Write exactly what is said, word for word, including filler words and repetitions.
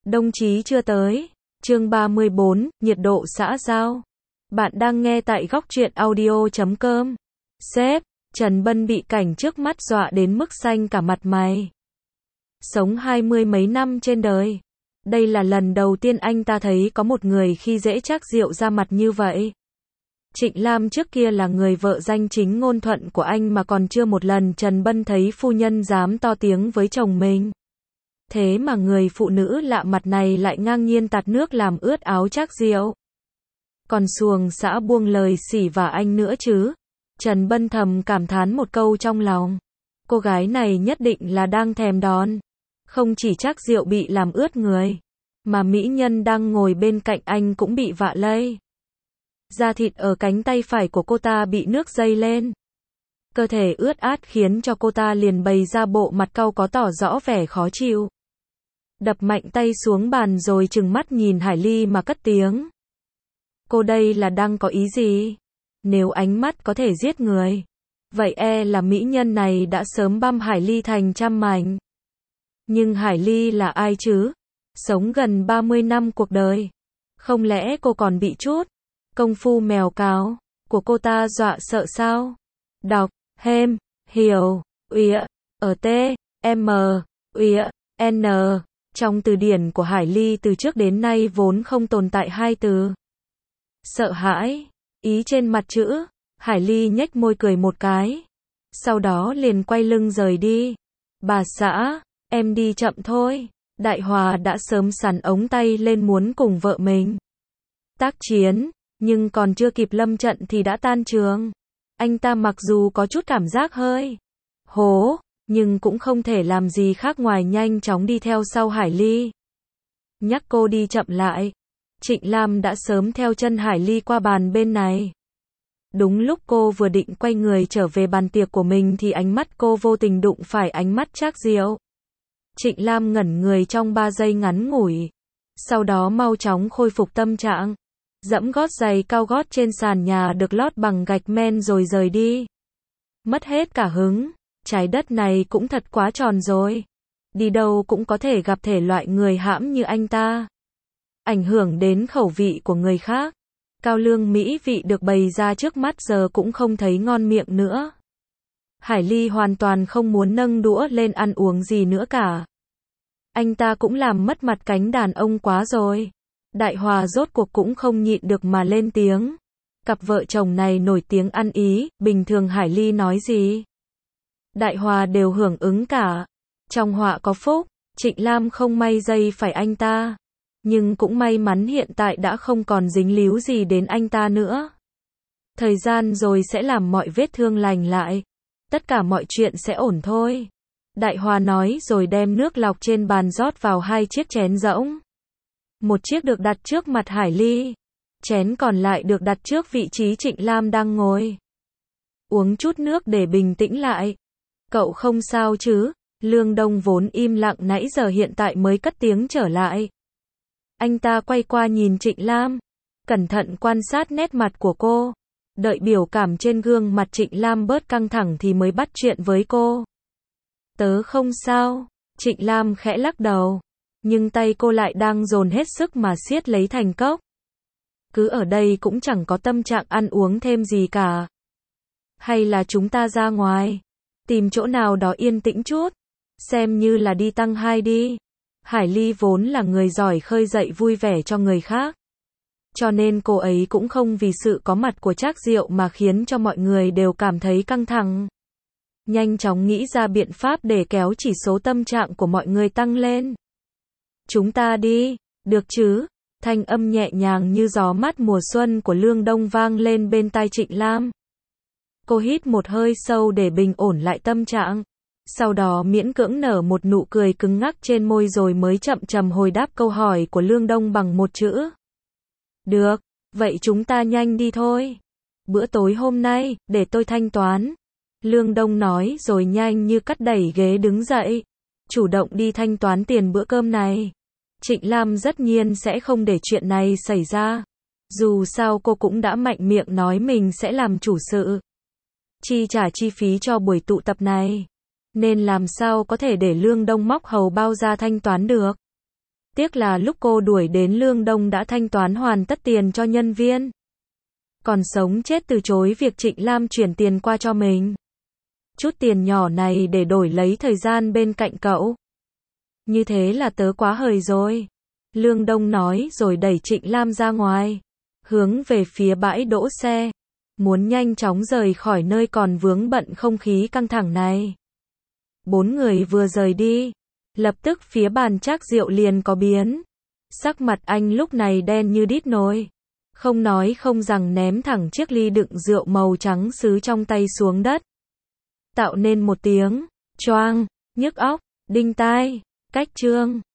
Đồng chí chưa tới. Chương ba mươi bốn, nhiệt độ xã giao. Bạn đang nghe tại góc truyện audio chấm com. Sếp, Trần Bân bị cảnh trước mắt dọa đến mức xanh cả mặt mày. Sống hai mươi mấy năm trên đời. Đây là lần đầu tiên anh ta thấy có một người khi dễ Trác Diệu ra mặt như vậy. Trịnh Lam trước kia là người vợ danh chính ngôn thuận của anh mà còn chưa một lần Trần Bân thấy phu nhân dám to tiếng với chồng mình. Thế mà người phụ nữ lạ mặt này lại ngang nhiên tạt nước làm ướt áo Trác Diệu. Còn xuồng xã buông lời xỉ vả anh nữa chứ. Trần Bân thầm cảm thán một câu trong lòng. Cô gái này nhất định là đang thèm đón. Không chỉ Trác Diệu bị làm ướt người, mà mỹ nhân đang ngồi bên cạnh anh cũng bị vạ lây. Da thịt ở cánh tay phải của cô ta bị nước dây lên. Cơ thể ướt át khiến cho cô ta liền bày ra bộ mặt cau có tỏ rõ vẻ khó chịu. Đập mạnh tay xuống bàn rồi trừng mắt nhìn Hải Ly mà cất tiếng. Cô đây là đang có ý gì? Nếu ánh mắt có thể giết người, vậy e là mỹ nhân này đã sớm băm Hải Ly thành trăm mảnh. Nhưng Hải Ly là ai chứ? Sống gần ba mươi năm cuộc đời. Không lẽ cô còn bị chút công phu mèo cáo của cô ta dọa sợ sao? Đọc, hem, hiểu, uya, ở t, m, uya, n. Trong từ điển của Hải Ly từ trước đến nay vốn không tồn tại hai từ sợ hãi, ý trên mặt chữ. Hải Ly nhếch môi cười một cái. Sau đó liền quay lưng rời đi. Bà xã, em đi chậm thôi. Đại Hòa đã sớm sắn ống tay lên muốn cùng vợ mình tác chiến, nhưng còn chưa kịp lâm trận thì đã tan trường. Anh ta mặc dù có chút cảm giác hơi hố, nhưng cũng không thể làm gì khác ngoài nhanh chóng đi theo sau Hải Ly. Nhắc cô đi chậm lại. Trịnh Lam đã sớm theo chân Hải Ly qua bàn bên này. Đúng lúc cô vừa định quay người trở về bàn tiệc của mình thì ánh mắt cô vô tình đụng phải ánh mắt Trác Diệu. Trịnh Lam ngẩn người trong ba giây ngắn ngủi. Sau đó mau chóng khôi phục tâm trạng. Dẫm gót giày cao gót trên sàn nhà được lót bằng gạch men rồi rời đi. Mất hết cả hứng. Trái đất này cũng thật quá tròn rồi. Đi đâu cũng có thể gặp thể loại người hãm như anh ta. Ảnh hưởng đến khẩu vị của người khác. Cao lương mỹ vị được bày ra trước mắt giờ cũng không thấy ngon miệng nữa. Hải Ly hoàn toàn không muốn nâng đũa lên ăn uống gì nữa cả. Anh ta cũng làm mất mặt cánh đàn ông quá rồi. Đại Hòa rốt cuộc cũng không nhịn được mà lên tiếng. Cặp vợ chồng này nổi tiếng ăn ý, bình thường Hải Ly nói gì Đại Hòa đều hưởng ứng cả. Trong họa có phúc, Trịnh Lam không may dây phải anh ta. Nhưng cũng may mắn hiện tại đã không còn dính líu gì đến anh ta nữa. Thời gian rồi sẽ làm mọi vết thương lành lại. Tất cả mọi chuyện sẽ ổn thôi. Đại Hòa nói rồi đem nước lọc trên bàn rót vào hai chiếc chén rỗng. Một chiếc được đặt trước mặt Hải Ly. Chén còn lại được đặt trước vị trí Trịnh Lam đang ngồi. Uống chút nước để bình tĩnh lại. Cậu không sao chứ? Lương Đông vốn im lặng nãy giờ hiện tại mới cất tiếng trở lại. Anh ta quay qua nhìn Trịnh Lam. Cẩn thận quan sát nét mặt của cô. Đợi biểu cảm trên gương mặt Trịnh Lam bớt căng thẳng thì mới bắt chuyện với cô. Tớ không sao. Trịnh Lam khẽ lắc đầu. Nhưng tay cô lại đang dồn hết sức mà siết lấy thành cốc. Cứ ở đây cũng chẳng có tâm trạng ăn uống thêm gì cả. Hay là chúng ta ra ngoài, tìm chỗ nào đó yên tĩnh chút. Xem như là đi tăng hai đi. Hải Ly vốn là người giỏi khơi dậy vui vẻ cho người khác. Cho nên cô ấy cũng không vì sự có mặt của Trác Diệu mà khiến cho mọi người đều cảm thấy căng thẳng. Nhanh chóng nghĩ ra biện pháp để kéo chỉ số tâm trạng của mọi người tăng lên. Chúng ta đi, được chứ? Thanh âm nhẹ nhàng như gió mát mùa xuân của Lương Đông vang lên bên tai Trịnh Lam. Cô hít một hơi sâu để bình ổn lại tâm trạng. Sau đó miễn cưỡng nở một nụ cười cứng ngắc trên môi rồi mới chậm chậm hồi đáp câu hỏi của Lương Đông bằng một chữ. Được, vậy chúng ta nhanh đi thôi. Bữa tối hôm nay, để tôi thanh toán. Lương Đông nói rồi nhanh như cắt đẩy ghế đứng dậy. Chủ động đi thanh toán tiền bữa cơm này. Trịnh Lam tất nhiên sẽ không để chuyện này xảy ra. Dù sao cô cũng đã mạnh miệng nói mình sẽ làm chủ sự chi trả chi phí cho buổi tụ tập này. Nên làm sao có thể để Lương Đông móc hầu bao ra thanh toán được. Tiếc là lúc cô đuổi đến Lương Đông đã thanh toán hoàn tất tiền cho nhân viên. Còn sống chết từ chối việc Trịnh Lam chuyển tiền qua cho mình. Chút tiền nhỏ này để đổi lấy thời gian bên cạnh cậu. Như thế là tớ quá hời rồi. Lương Đông nói rồi đẩy Trịnh Lam ra ngoài. Hướng về phía bãi đỗ xe. Muốn nhanh chóng rời khỏi nơi còn vướng bận không khí căng thẳng này. Bốn người vừa rời đi. Lập tức phía bàn trác rượu liền có biến. Sắc mặt anh lúc này đen như đít nồi. Không nói không rằng ném thẳng chiếc ly đựng rượu màu trắng sứ trong tay xuống đất. Tạo nên một tiếng choang, nhức óc, đinh tai, cách trương.